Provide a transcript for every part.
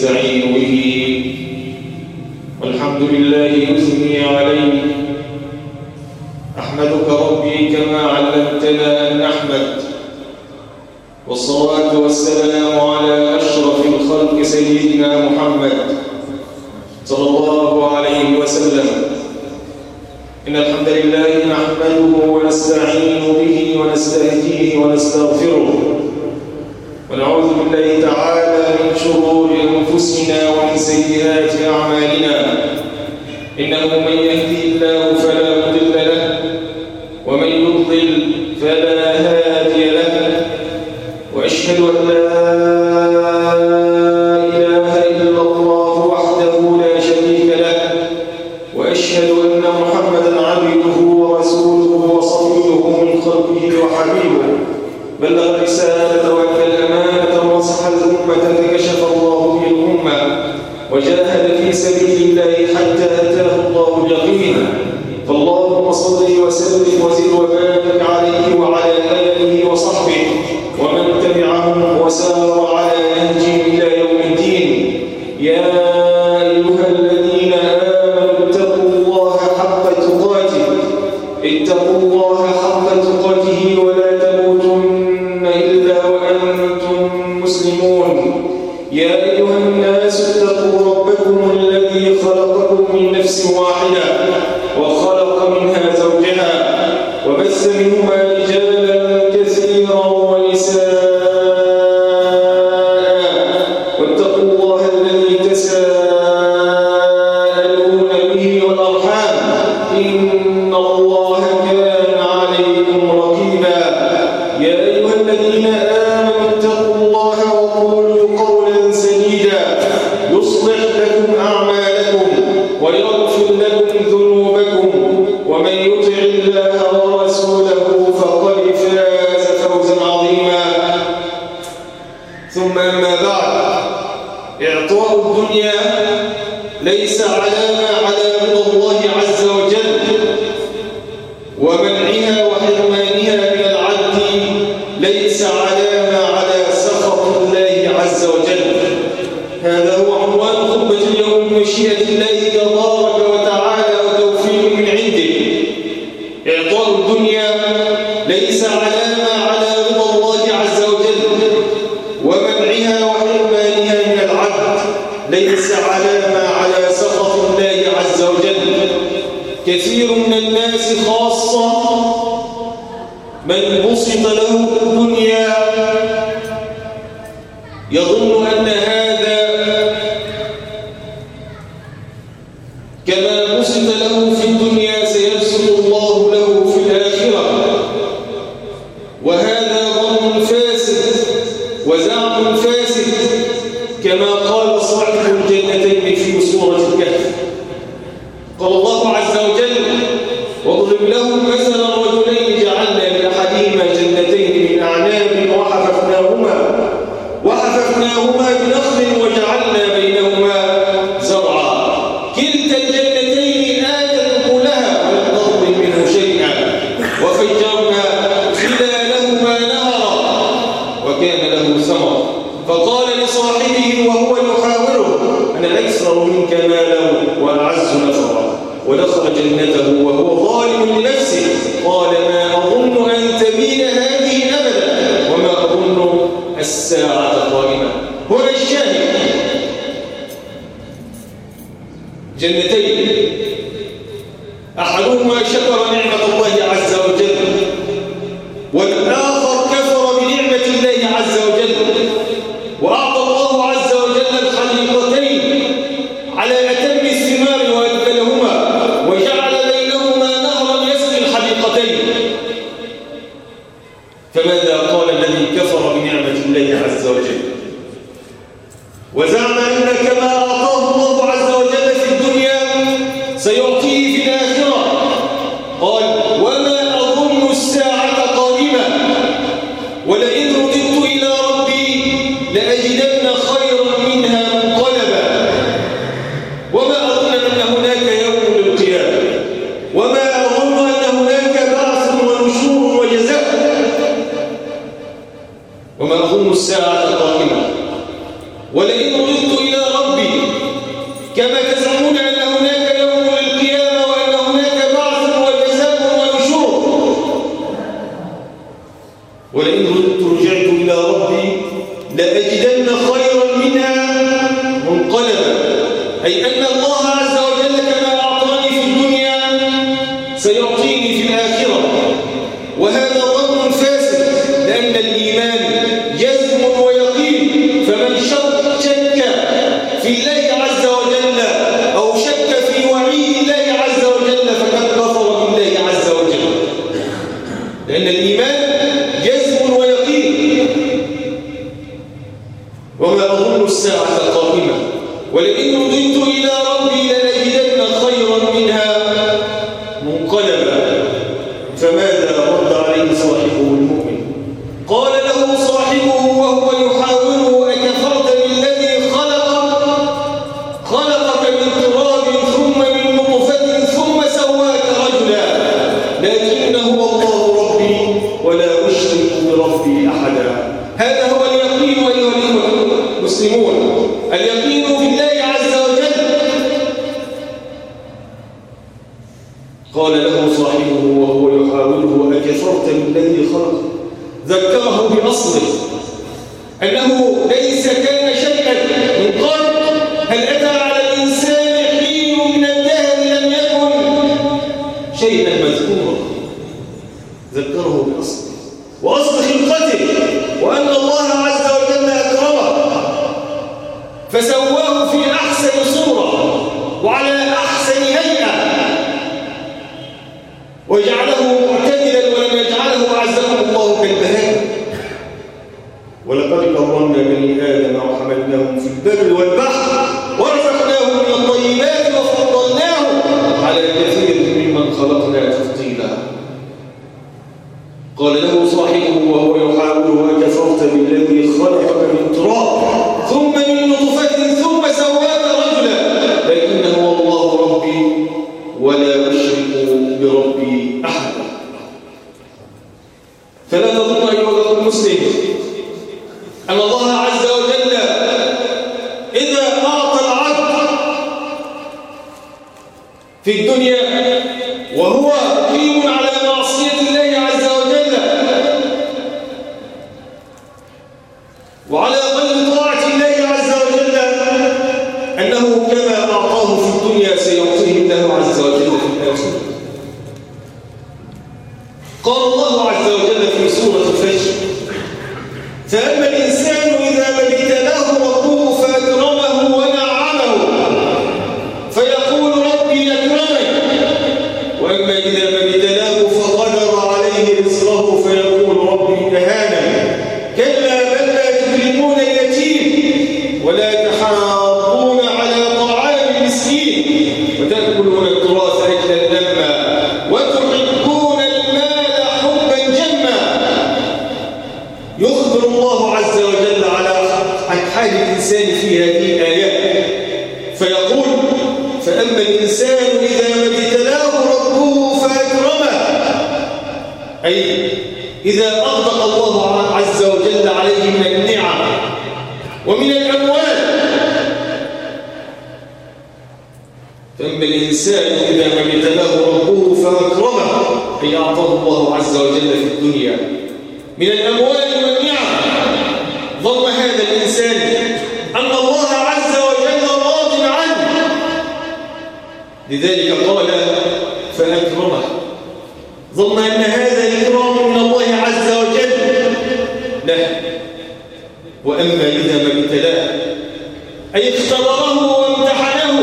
ونستعين به، والحمد لله نثني عليه. أحمدك ربي كما علمتنا أن نحمد، والصلاة والسلام على أشرف الخلق سيدنا محمد صلى الله عليه وسلم. إن الحمد لله نحمده ونستعين به ونستهديه ونستغفره، ونعوذ بالله تعالى من شرور أنفسنا ومن سيئات أعمالنا. إنه من يهدي الله فلا مضل له، ومن يضلل فلا هادي له، وأشهد أن لا إله إلا الله وحده لا شريك له، وأشهد أن محمدا عبده ورسوله وصفيه من خلقه وحبيبه. بلغ الرسالة وأدى الأمانة ونصح الأمة فكشف الله به الأمة، وجاهد في سبيل الله حتى أتاه الله اليقين. فاللهم صل وسلم وزد وبارك عليه وعلى آله وصحبه ومن تبعهم وسار على نهجهم إلى يوم الدين. يا أيها الذين آمنوا اتقوا الله حق تقاته، اتقوا الله حق تقاته ولا تموتن إلا وأنتم مسلمون. يا أيها الناس اتقوا ربكم الذي خلقكم من نفس واحدة وخلق منها زوجها، وبث منهما رجالا كثيرا ونساء، واتقوا الله الذي تساءلون به والأرحام، إن الله كان عليكم رقيبا. يا أيها الذين آمنوا اتقوا الله وقولوا قولا سديدا يصلح لكم أعمالكم ويغفر لكم ذنوبكم، ومن يطع الله ورسوله فقد فاز فوزا عظيما. ثم أما بعد، إعطاء الدنيا ليس علامة على رضا الله عز وجل، ومنعها وحرمانها من العبد ليس علامة على سخط الله عز وجل. هذا هو عنوان خطبة اليوم بمشيئة الله تبارك وتعالى وتوفيق من عنده. إعطاء الدنيا ليس علامة على رضا الله عز وجل، ومنعها وحرمانها من العبد ليس علامة على سخط الله عز وجل. كثير من الناس خاصة من بسط له الدنيا يظن أن هذا كما بسط له في الدنيا سيبسط الله له في الآخرة، وهذا ظن فاسد وزعم فاسد، كما قال صاحب الجنتين في سورة الكهف. قال الله عز وجل: واضرب لهم مثلا رجلين جعلنا لأحدهما جنتين من أعناب وحففناهما بنخل وجعلنا بينهما زرعا، كلتا الجنتين آتت أكلها ولم تظلم منه شيئا، وفجرنا خلالهما نهرا وكان له ثمر. فقال لصاحبه وهو يحاوره: أنا أكثر منك مالا وأعز نفرا. ودخل جنته وهو ظالم لنفسه، قال: ما أظن أن تبيد هذه أبدا، وما أظن الساعة قائمة. هنا الشاهد: جنتين، أحدهما شكر نعمة الله عز وجل، والآخر كفر بنعمة الله عز وجل، وأعطى الله عز وجل الحديقتين على أتم الثمار وأكملهما، وجعل بينهما نهرا يسقي الحديقتين. فماذا قال الذي كفر بنعمة الله عز وجل وزعم أن كما أعطاه الله عز وجل في الدنيا سيعطيه في الآخرة؟ قال: وما أظن الساعة قائمة، ولئن رددت إلى ربي لأجدن خيرا منها منقلبا. وما أظن أن هناك يوم للقيامة، وما أظن أن هناك بعث ونشور وجزاء، وما أظن الساعة قائمة، ولئن رددت إلى ربي كما تزعمون أن هناك يوم للقيامة وأن هناك بعث وجزاء ونشور، ولئن رجعت إلى ربي لأجدن خيرا منها منقلبا، أي أن الله عز وجل كما أعطاني في الدنيا سيعطيني في الآخرة. وهذا ظن فاسد، لأن الإيمان جزم ويقين، فمن شك في الله عز وجل أو شك في وعيد الله عز وجل فقد كفر بالله عز وجل، لأن الإيمان جزم ويقين. وما أظن الساعة قائمة ولئن رددت إلى ربي لنجدن خيرا منها منقلبا. فماذا رد عليه صاحبه المؤمن؟ قال له صاحبه وهو يحاوره: أكفرت بالذي خلقك من تراب ثم من نطفة ثم سواك رجلا، لكنه الله ربي ولا أشرك بربي أحدا. هذا هو اليقين أيها المسلمون، اليقين بالله عز وجل. قال له صاحبه وهو يحاوره: أكفرت بالذي خلق، ذكره بأصله أنه ليس كان شيئا من قبل. هل أتى على الإنسان حين من الدهر لم يكن شيئا مذكورا؟ ذكره بأصله وأصل خلقته، وأن الله عز وجل أكرمه فسواه في أحسن صورة وعلى أحسن هيئة، وجعله معتدلا ولم يجعله أعزكم الله كالبهائم. ولقد كرمنا بني آدم وحملناهم في البر والبحر ورزقناهم من الطيبات وفضلناهم على كثير ممن خلقنا تفضيلا. قال له صاحبه وهو يحاوره: أكفرت بالذي خلقك من تراب ثم من نطفة ثم سواك رجلا، لكنه الله ربي ولا أشرك بربي أحدا. فلا تظن أيها المسلم أن الله عز وجل إذا أعطى العبد في الدنيا وهو مقيم على معصية الله عز وجل وعلى غير طاعة الله عز وجل، أنه كما أعطاه في الدنيا سيعطيه الله عز وجل في الآخرة. قال الله عز وجل في سورة الفجر: فأما الإنسان إذا ما ابتلاه ربه فأكرمه ونعمه فيقول ربي أكرمن، وأما إذا ما ابتلاه فقدر عليه رزقه فيقول ربي أهانن. كلا بل لا تكرمون اليتيم ولا تحاضون على طعام المسكين وتأكلون التراث أكلا لما وتحبون المال حبا جما. يخبر الله عز وجل عن حال الإنسان في هذه الآيات فيقول: فأما الإنسان إذا ما ابتلاه ربه فأكرمه، أي إذا أغدق الله عز وجل عليه من النعم ومن الأموال. فأما الإنسان إذا ما ابتلاه ربه فأكرمه، أي أعطاه الله عز وجل في الدنيا من الأموال والنعم، ظن هذا الإنسان أن الله عز وجل راض عنه، لذلك قال فأكرمه، ظن أن هذا إكرام من الله عز وجل له. وأما إذا ما ابتلاه أي اختبره وامتحنه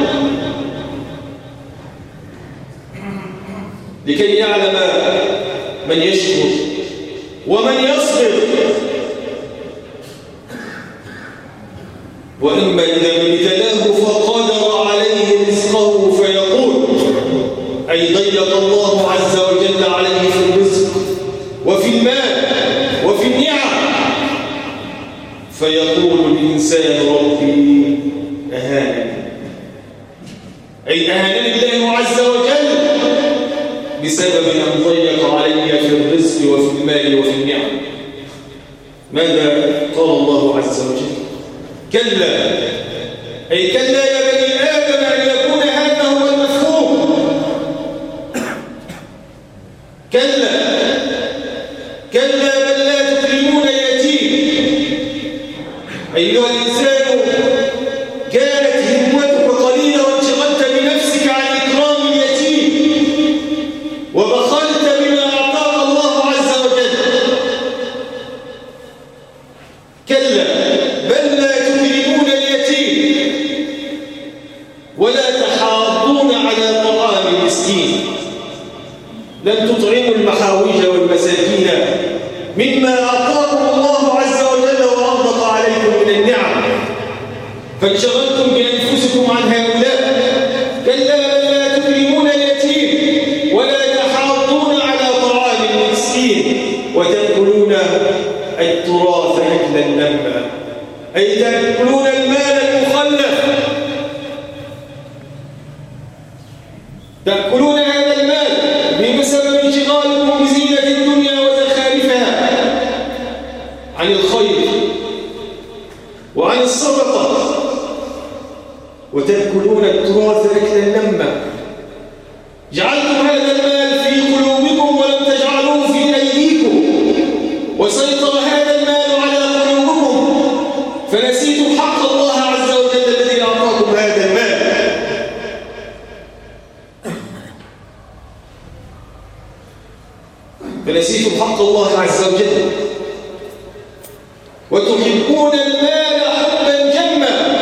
لكي يعلم من يشكر ومن يصبر. وأما إذا ما ابتلاه فقدر عليه رزقه فيقول، أي ضيق الله عز وجل عليه في الرزق وفي المال وفي النعم، فيقول الإنسان ربي أهانني، أي أهانني الله عز وجل بسبب أن ضيق علي في الرزق وفي المال وفي النعم. ماذا قال الله عز وجل؟ كلا أي كلا يا بني آدم أن يكون هذا هو المفهوم. كلا بل لا تكرمون اليتيم. أيها الإنسان كانت همتك قليلة وانشغلت بنفسك عن إكرام اليتيم وبخلت بما أعطاك الله عز وجل. كلا بل لا تكرمون اليتيم ولا تحاضون على طعام المسكين. لن تطعموا المحاويج والمساكين مما أعطاكم الله عز وجل وأنبط عليكم من النعم، فانشغلتم بأنفسكم عن هؤلاء. كلا بل لا تكرمون اليتيم ولا تحاضون على طعام المسكين وتأكلون التراث أكلا لما، أي تأكلون المال المخلف، تأكلون هذا المال بسبب انشغالكم بزينة الدنيا وزخارفها عن الخير وعن الصدقة، وتأكلون التراث أكلا لما. جعلتم هذا المال في قلوبكم ولم تجعلوه في أيديكم، وسيطر هذا المال على قلوبكم فنسيتم حق الله عز وجل الذي أعطاكم هذا المال. فنسيتم حق الله عز وجل وتحبون المال حبا جما.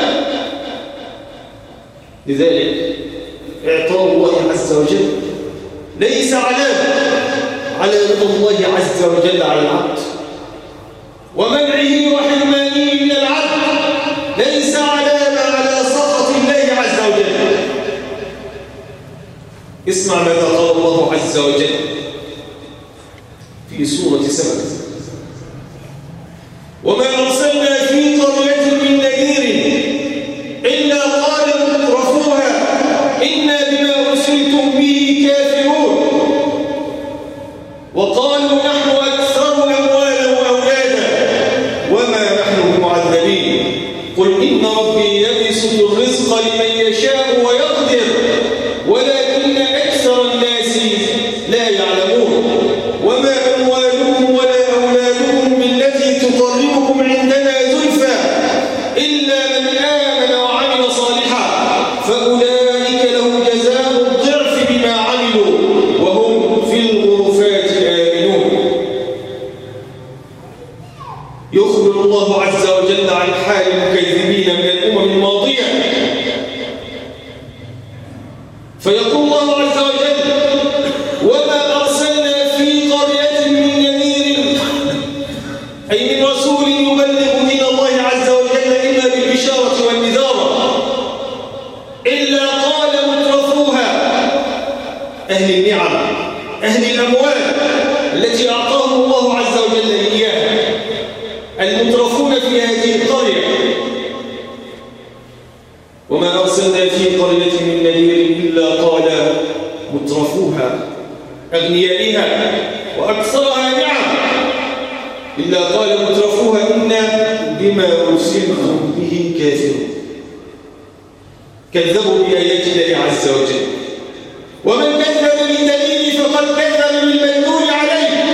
لذلك إعطاء الله عز وجل ليس علامة على رضا الله عز وجل على العبد، ومنعه وحرمانه من العبد ليس علامة على سخط الله عز وجل. اسمع ماذا قال الله عز وجل في سورة سبأ: وما أرسلنا في قرية من نذير إلا قال مترفوها إنا بما أرسلتم به كافرون وقالوا نحن أكثر أموالا وأولادا وما نحن بمعذبين قل إن ربي يبسط الرزق لمن يشاء ويقدر ولكن أكثر الناس لا يعلمون وما أموالكم ولا أولادكم بالتي تقربكم عندنا زلفى إلا من آمن وعمل صالحا فأولئك لهم جزاء الضعف بما عملوا وهم في الغرفات آمنون. يخبر الله عز وجل عن حال المكذبين من الأمم الماضية، فيقول الله عز وجل: وما أرسلنا في قرية من نذير، أي من رسول يبلغ دين الله عز وجل إلا بالبشارة والنذارة، إلا قال مترفوها أهل النعم أهل الأموال التي أعطاهم الله عز وجل إياها، المترفون في هذه القرية. وما أرسلنا في قرية من نذير إلا قال مترفوها أغنيائها وأكثرها نعم إلا قال مترفوها إنا بما أرسلتم به كافرون. كذبوا بآيات الله عز وجل، ومن كذب بالدليل فقد كذب بالمدلول عليه.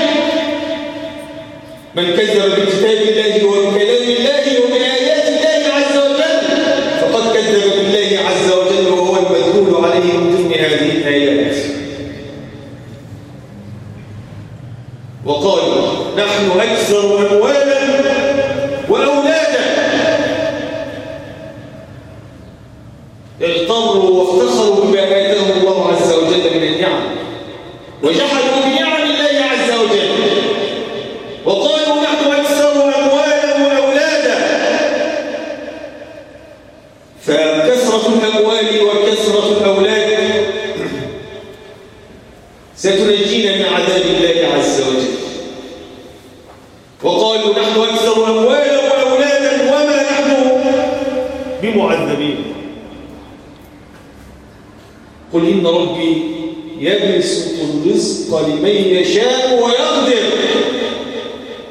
من كذب بكتاب الله وبكلام الله وبآيات الله عز وجل فقد كذب بالله عز وجل وهو المدلول عليه من ضمن هذه الآيات. وقالوا نحن أكثر أموالا وأولادا، اغتروا وافتخروا بما آتاهم الله عز وجل من النعم وجحدوا بنعم الله عز وجل وقالوا نحن أكثر أموالا وأولادا. فكثرة الأموال وكثرة الأولاد ستنجينا من عذاب الله عز وجل. وقالوا نحن أكثر أموالا وأولادا وما نحن بمعذبين قل إن ربي يبسط الرزق لمن يشاء ويقدر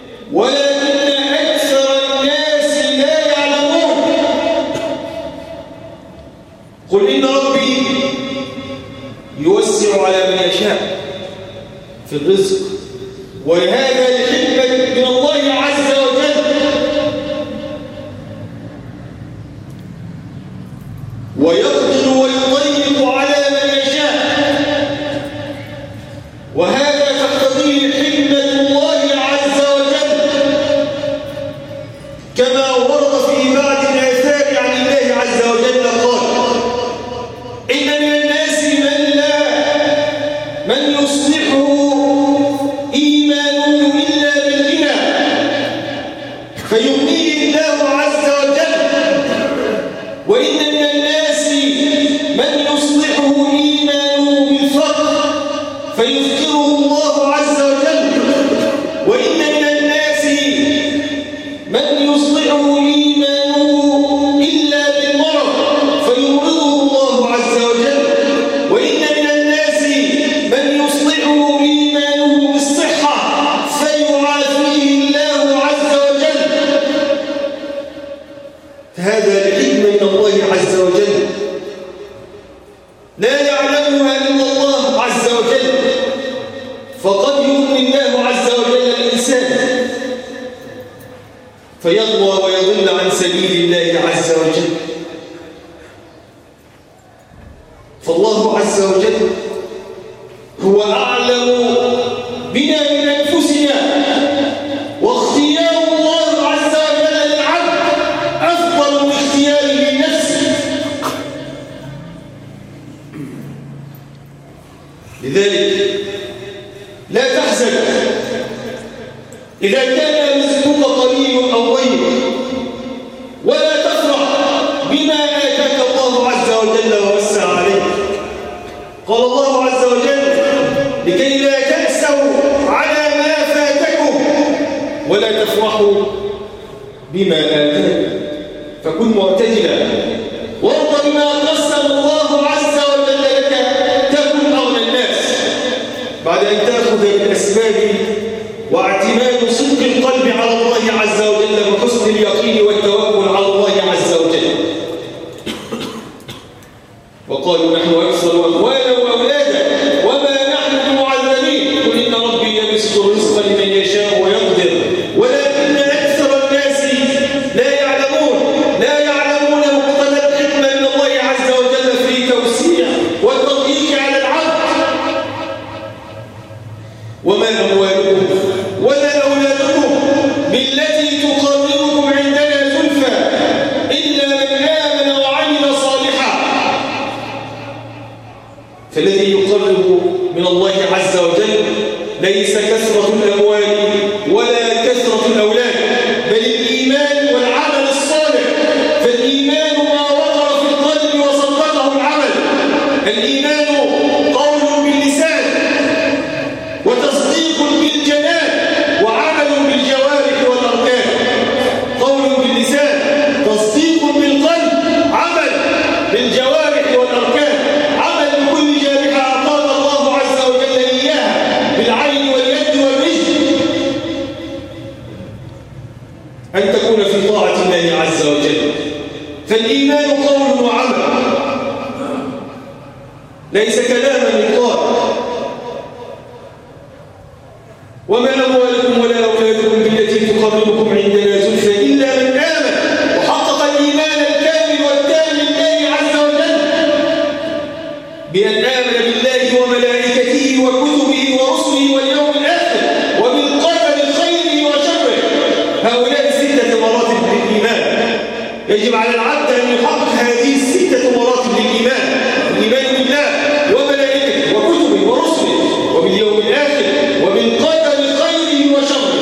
ولكن أكثر الناس لا يعلمون. قل إن ربي يوسع على من يشاء في الرزق، وهذا لحكمة من الله عز وجل، ويقدر ويضيق على من يشاء، وهذا تقتضيه حكمة الله عز وجل، كما ورد في بعض الآثار عن الله عز وجل قال: إن من الناس من يصلحه إيمانه إلا بالغنى فيغنيه الله عز وجل، وإن من الناس من يصلحه إيمانه بالفقر فيفقره الله عز وجل، وإن من الناس من يصلحه إيمانه إلا بالمرض فيمرضه الله عز وجل، وإن من الناس من يصلحه إيمانه بالصحة فيعافيه الله عز وجل. هذا لحكمة من الله عز وجل لا يعلمها إلا الله عز وجل، فقد يغني الله عز وجل الإنسان فيغوى ويضل عن سبيل الله عز وجل. فالله عز وجل هو أعلم بنا من أنفسنا، واختيار الله عز وجل للعبد أفضل من اختياره لنفسه. لذلك لا تحزن إذا كان رزقك قليل أو ضيق، ولا تفرح بما آتاك الله عز وجل ووسع عليك. قال الله عز وجل: لكي لا تأسوا على ما فاتكم ولا تفرحوا بما آتاكم، فكن معتدلا وارض بما قسم الله عز وجل لك تكن أغنى الناس، بعد أن تأخذ بالأسباب واعتماد صدق القلب على الله عز وجل وحسن اليقين والتوكل على الله عز وجل. وقالوا: نحن أكثر أموالا وأولادا وما نحن بمعذبين، قل إن ربي يبسط الرزق لمن يشاء ويقدر ولكن أكثر الناس لا يعلمون مقتضى الحكمة من الله عز وجل في توسيع والتضييق على العبد. وما أموالكم ولا أولادكم بالتي تقربكم عندنا زلفى إلا من آمن وعمل صالحا. فالذي يقرب من الله عز وجل ليس كثرة الأموال ولا كثرة الأولاد، بل الإيمان والعمل الصالح. فالإيمان ما وقر في القلب وصدقه العمل. الإيمان قول باللسان وتصديق بالجنان وعمل بالجوارح والأركان. قول باللسان، تصديق بالقلب، عمل بالجوارح والأركان، عمل بكل جارحة أعطانا الله عز وجل إياها بالعين واليد والرجل، أن تكون في طاعة الله عز وجل. فالإيمان قول وعمل، ليس كلاما يقال. وما أموالكم ولا أولادكم بالتي تقربكم عندنا زلفى إلا من آمن وحقق الإيمان الكامل والتام لله عز وجل بأن آمن بالله وملائكته وكتبه ورسله واليوم الآخر وبالقدر خيره وشره. هؤلاء 6 مراتب للإيمان، يجب على العبد أن يحقق هذه 6 مراتب للإيمان: الإيمان بالله وملائكته وكتبه ورسله وباليوم الآخر وبالقدر خيره وشره.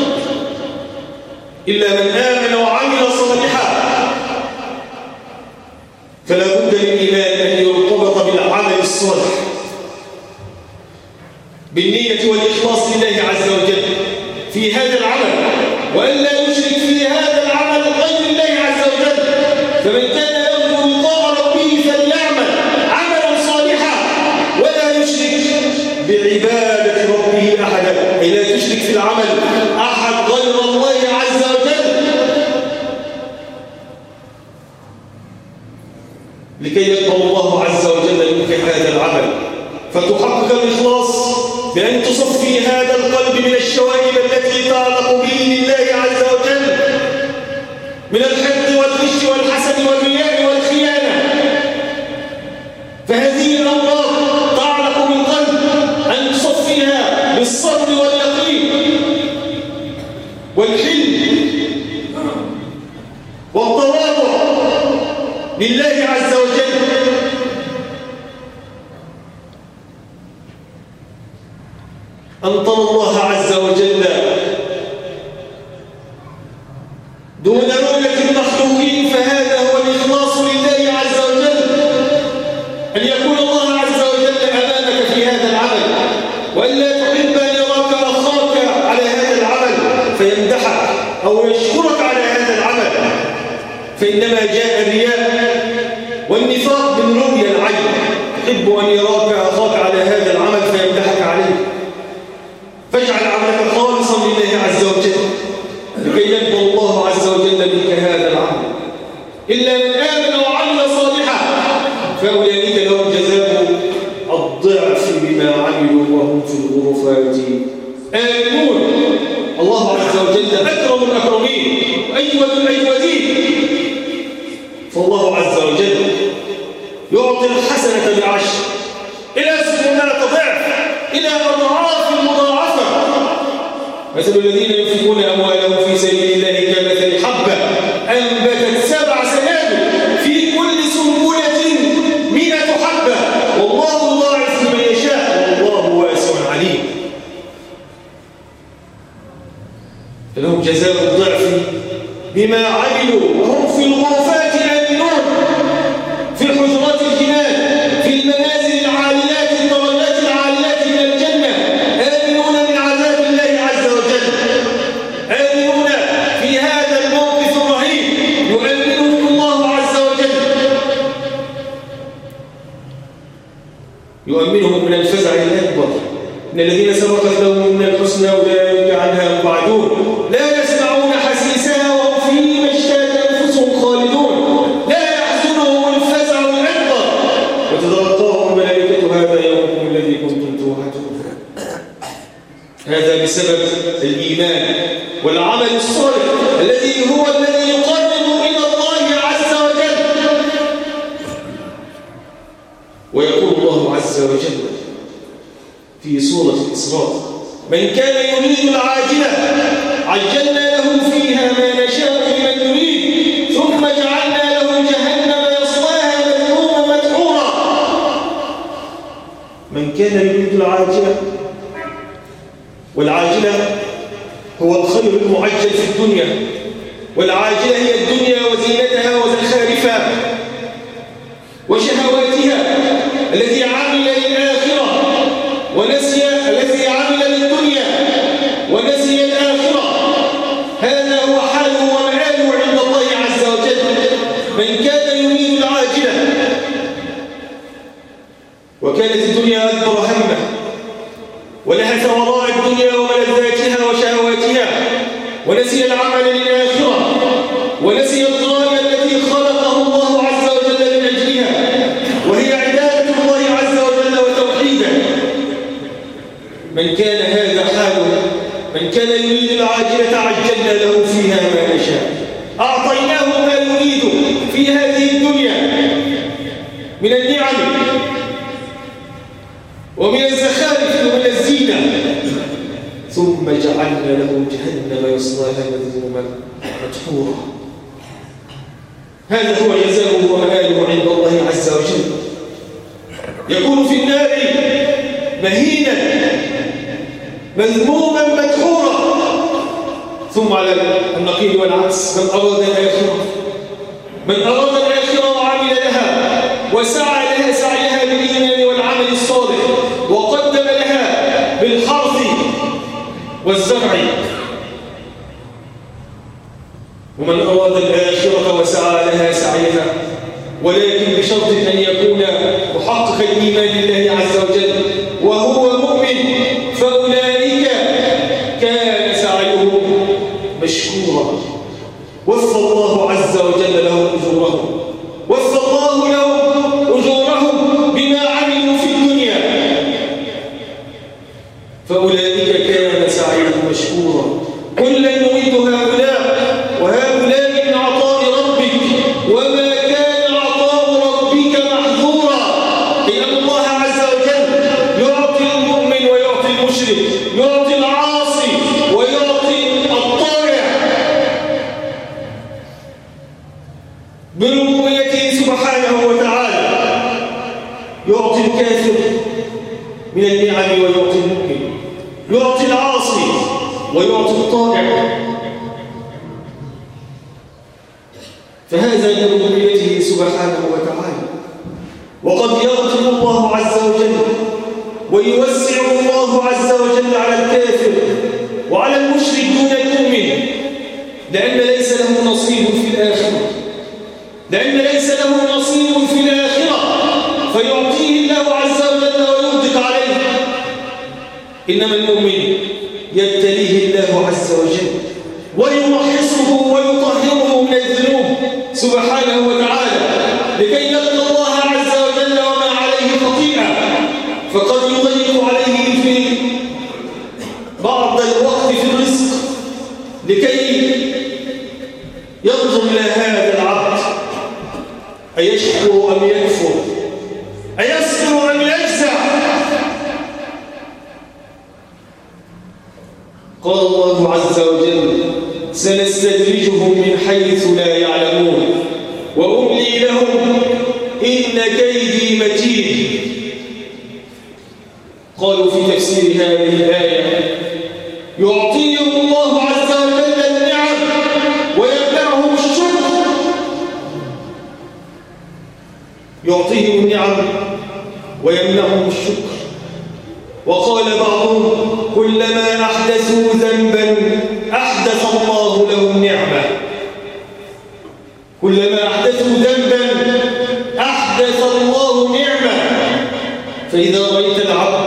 إلا من آمن وعمل صالحا. فلا بد للإيمان أن يرتبط بالعمل الصالح، بالنية والإخلاص لله عز وجل في هذا العمل، وأن لا يشرك في هذا العمل غير الله عز وجل. فمن كان يرجو لقاء ربه فليعمل عملا صالحا ولا يشرك بعبادة ربه أحدا، أي لا تشرك في العمل أحد غير الله عز وجل. لكي يقبل الله عز وجل منك هذا العمل، فتحقق الإخلاص بأن تصفي هذا القلب من الشوائب التي تعلق به لله عز وجل من الحقد والغش والحسد والرياء والخيانة. فهذه الأمراض تعلق بالقلب أن تصفيها بالصبر واليقين والحلم والتواضع لله عز وجل. أن ترى الله عز وجل دون رؤية المخلوقين، فهذا هو الإخلاص لله عز وجل، أن يكون الله عز وجل أمامك في هذا العمل، وألا تحب أن يراك أخاك على هذا العمل فيمدحك أو يشكرك على هذا العمل، فإنما جاء الرياء والنفاق من رؤيا العين. تحب أن يراك أخاك على هذا العمل فيمدحك عليه، فاجعل عملك خالصا لله عز وجل لكي يقبل الله عز وجل منك هذا العمل. إلا من آمن وعمل صالحا فأولئك لهم جزاء الضعف بما عملوا وهم في الغرفات آمنون. الله عز وجل أكرم الأكرمين أجود الأجودين، فالله عز وجل يعطي الحسنة بعشر إلى 700 ضعف إلى أضعاف مضاعفة. مثل الذين ينفقون أموالهم في سبيل الله كمثل حبة أنبتت 7 سنابل في كل سنبلة 100 حبة والله يضاعف لمن يشاء والله واسع عليم. فلهم جزاء الضعف بما عملوا وهم في الغرفات آمنون، في الحجرات الجنان، في المنازل العاليات الدرجات العاليات من الجنة، آمنون من عذاب الله عز وجل، آمنون في هذا الموقف الرهيب يؤمنهم الله عز وجل، يؤمنهم من الفزع الأكبر. إن الذين سبقت لهم من الحسنى أولئك عنها مبعدون لا يسمعون حسيسها وهم فيه اشتهت أنفسهم خالدون لا يحزنهم الفزع الأكبر وتتلقاهم الملائكة هذا يومكم الذي كنتم توعدون. هذا بسبب الإيمان والعمل الصالح الذي هو الذي يقرب إلى الله عز وجل. ويقول الله عز وجل في سورة الإسراء: من كان يريد العاجلة عجلنا له فيها ما نشاء لمن نريد ثم جعلنا له جهنم يصلاها مذموما مدحورا. من كان يريد العاجلة، والعاجلة هو الخير المعجل في الدنيا، والعاجلة هي الدنيا وزينتها وزخارفها وشهواتها. الذي عمل للآخرة ونسي الذي عمل للدنيا ونسي الآخرة، هذا هو حاله ومآله عند الله عز وجل. من كان يريد العاجلة وكانت الدنيا أكبر همه ونهى ثمراء الدنيا وملذاتها وشهواتها ونسي العمل للآخرة ونسي الغاية التي خلقه الله عز وجل من أجلها وهي عبادة الله عز وجل وتوحيده. من كان هذا حاله، من كان يريد العاجلة عجلنا له فيها ما نشاء، أعطيناه ما يريد في هذه الدنيا من النعم ومن الزخارف ومن الزينة، ثم جعلنا له جهنم يصلاها مذموما مدحورا. هذا هو جزاؤه ومآله عند الله عز وجل. يكون في النار مهينا مذموما مدحورا. ثم على النقيض والعكس: من أراد الآخرة، من أراد الآخرة وعمل لها وسعى لها سعيها بالإيمان والعمل الصالح وقدم لها بالحرث والزرع. ومن أراد الآخرة وسعى لها سعيها ولكن بشرط أن يكون محقق الإيمان لله عز وجل وهو مؤمن، فأولئك كان سعيهم مشكورا، وفى الله عز وجل لهم أجورهم، وفى الله لهم سبحانه وتعالى يعطي الكافر من النعم ويعطي المؤمن، يعطي العاصي ويعطي الطائع. فهذا من ربوبيته سبحانه وتعالى. وقد يغفر الله عز وجل ويوسع الله عز وجل على الكافر وعلى المشرك دون المؤمن، لأن ليس له نصيب في الآخرة، لأن ليس له نصيب في الآخرة فيعطيه الله عز وجل ويغدق عليه. إنما المؤمن يبتليه الله عز وجل ويمحصه ويطهره من الذنوب سبحانه وتعالى لكي يلقى الله عز وجل وما عليه خطيئة، فقد يضيق عليه في بعض الوقت في الرزق لكي ينظر إلى هذا العبد أيشكر أم يكفر، أيصبر أم يجزع. قال الله عز وجل سنستدرجهم من حيث لا يعلمون وأملي لهم إن كيدي متين. قالوا في تفسير هذه الآية يعطيهم الله عز وجل النعم ويمنعهم الشكر، يعطيهم النعم ويمنعهم الشكر. وقال بعضهم كلما أحدثوا ذنبا أحدث الله لهم نعمة، كلما أحدثوا ذنبا أحدث الله نعمة. فإذا رأيت العبد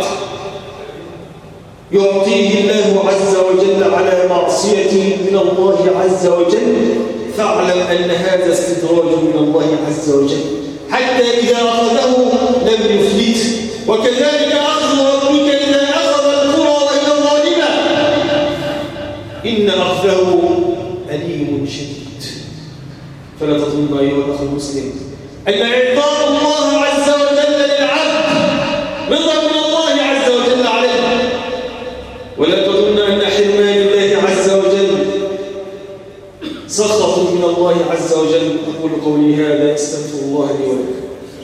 يعطيه الله عز وجل على معصية من الله عز وجل فاعلم أن هذا استدراج من الله عز وجل حتى إذا أخذه لم يفلته. وكذلك أخذ ربك إذا أخذ القرى وهي ظالمة إن أخذه أليم شديد. فلا تظن أيها الأخ المسلم أن إعطاء الله عز وجل للعبد رضا من الله عز وجل عليه، ولا تظن أن حرمان الله عز وجل سخط من الله عز وجل. أقول قولي هذا استغفر الله لي ولكم.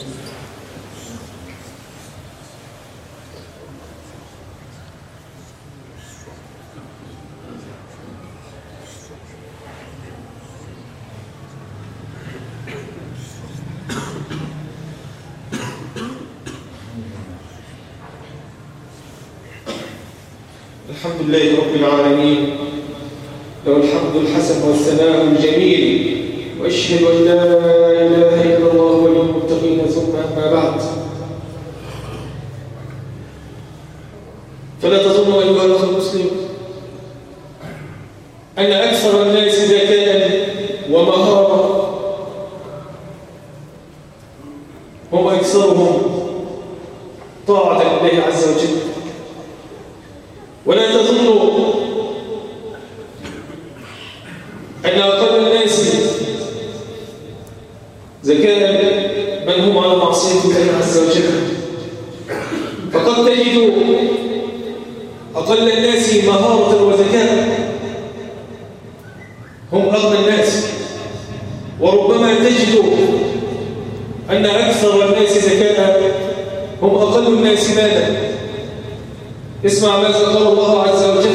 الحمد لله رب العالمين، له الحمد الحسن والثناء الجميل، وأشهد أن لا إله إلا الله ولي المتقين. ثم أما بعد، فلا تظن أيها الأخ المسلم أن أكثر الناس ذكاء ومهارة هم أكثرهم طاعة لله عز وجل، ولا تظنوا أن أقل الناس ذكاء من هم على معصية الله عز وجل. فقد تجد أقل الناس مهارة وذكاء هم أغنى الناس، وربما تجد أن أكثر الناس ذكاء هم أقل الناس مالا. اسمع ماذا قال الله عز وجل: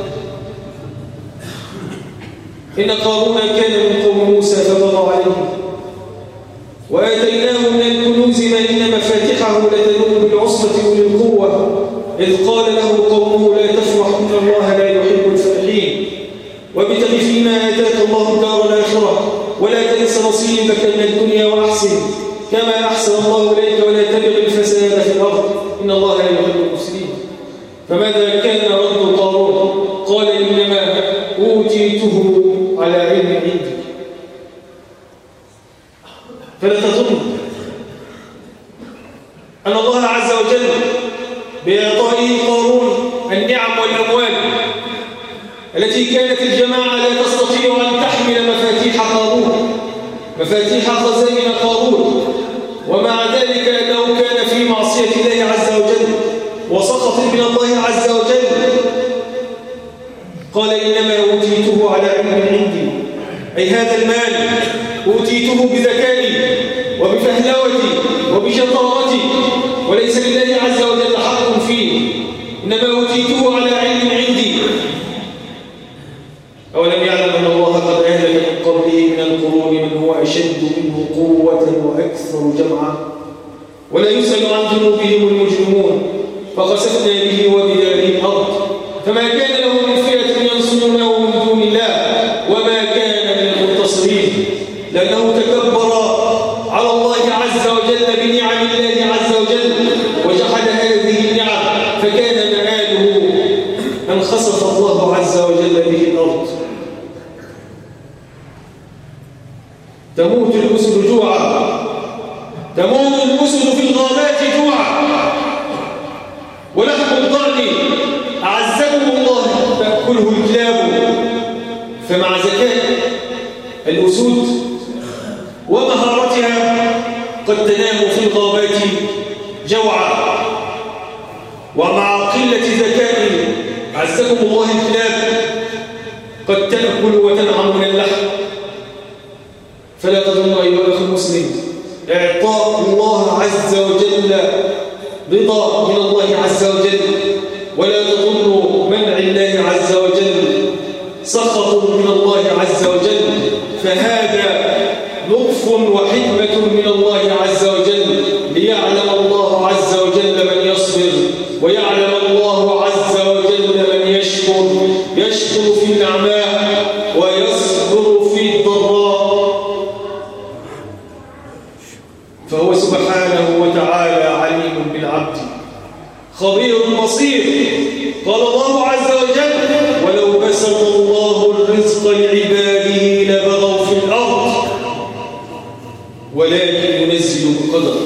إن قارون كان من قوم موسى فبغى عليهم وآتيناه من الكنوز ما إن مفاتحه لتنوء بالعصبة أولي القوة إذ قال له قومه لا تفرح إن الله لا يحب الفرحين وابتغ فيما آتاك الله الدار الآخرة ولا تنس نصيبك من الدنيا وأحسن كما أحسن الله إليك ولا تبغ الفساد في الأرض إن الله لا يحب المفسدين. فماذا كان رد قارون؟ قال إنما أوتيته على علم عندي. فلا تظن أن الله عز وجل بإعطائه قارون النعم والأموال التي كانت الجماعة لا تستطيع أن تحمل مفاتيح قارون، مفاتيح خزائن قارون، ومع ذلك أنه كان في معصية الله عز وجل وسخط من الله عز وجل. قال إنما أوتيته على علم عندي، أي هذا المال أوتيته بذكائي وبفهم بشطارتي، وليس لله عز وجل حق فيه، إنما أوتيته على علم عندي. أولم يعلم أن الله قد أهلك من قبله من القرون من هو أشد منه قوة وأكثر جمعا ولا يسأل عن ذنوبهم المجرمون. فخسفنا به وبداره الأرض فما كان له من فئة ينصرونه من دون الله وما كان من المنتصرين، لأنه تكبر على الله عز وجل بنعم الله عز وجل وجحد هذه النعم، فكان مآله أن خسف الله عز وجل به الأرض. تموت الأسد جوعا، تموت الأسد في الغابات جوعا، ولحم الضأن أعزكم الله تأكله الكلاب. فمع ذكاء الأسود ومهارتها قد تنام في الغابات جوعا، ومع قلة ذكاء أعزكم الله الكلاب قد تأكل وتنعم من اللحم. فلا تظن أيها الأخ المسلم إعطاء الله عز وجل رضا من الله عز وجل، ولا تظن منع الله عز وجل سخط من الله عز وجل، فهذا لطف وحكمة من الله عز وجل ليعلم الله عز وجل من يصبر، ويعلم الله عز وجل من يشكر، يشكر في النعماء ويصبر في الضراء. فهو سبحانه وتعالى عليم بالعبد خبير بصير. قال الله عز وجل: ولو بسط الله الرزق لعباده لبغوا في الأرض ولكن ينزل بقدر،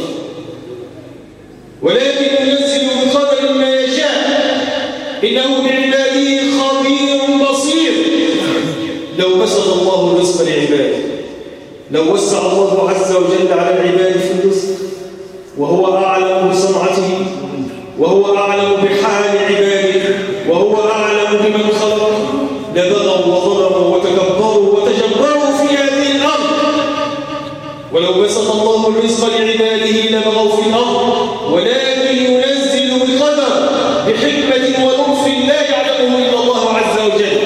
ولكن ينزل بقدر ما يشاء، إنه بعباده خبير بصير. لو بسط الله الرزق لعباده، لو وسع الله عز وجل على العباد في الرزق، وهو أعلم بصنعته، وهو أعلم بحال عباده، وهو أعلم بمن خلق، لبغوا وظلموا وتكبروا وتجبروا في هذه الأرض. ولو بسط الله الرزق لعباده لبغوا في الأرض ولكن ينزل بقدر، بحكمة ولطف لا يعلمه إلا الله عز وجل،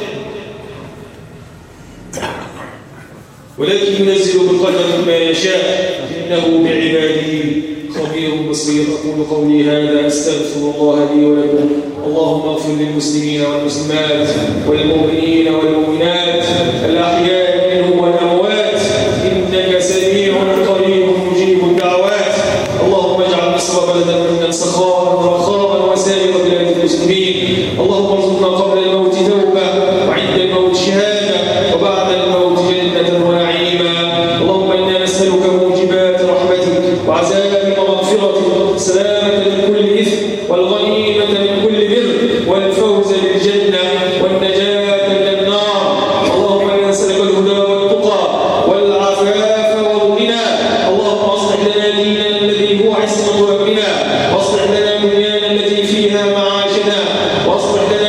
ولكن ينزل بقدر ما يشاء، إنه بعباده خبير بصير. أقول قولي هذا أستغفر الله لي ولكم. اللهم اغفر للمسلمين والمسلمات والمؤمنين والمؤمنات الأحياء منهم والأموات، إنك سميع قريب مجيب الدعوات. اللهم اجعل مصر بلدا منا سخاء رخاء وسائر بلاد المسلمين. اللهم ارزقنا قبل الموت توبة وعند الموت شهادة وبعد الموت جنة ونعيما. اللهم إنا نسألك موجبات رحمتك وعزائم مغفرتك، سلامة من كل إثم والغنيمة من كل بر والفوز بالجنة والنجاة من النار. اللهم إنا نسألك الهدى والتقى والعفاف والغنى. اللهم أصلح لنا ديننا الذي هو عصمة أمرنا، واصلح لنا دنيانا التي فيها معاشنا، واصلح لنا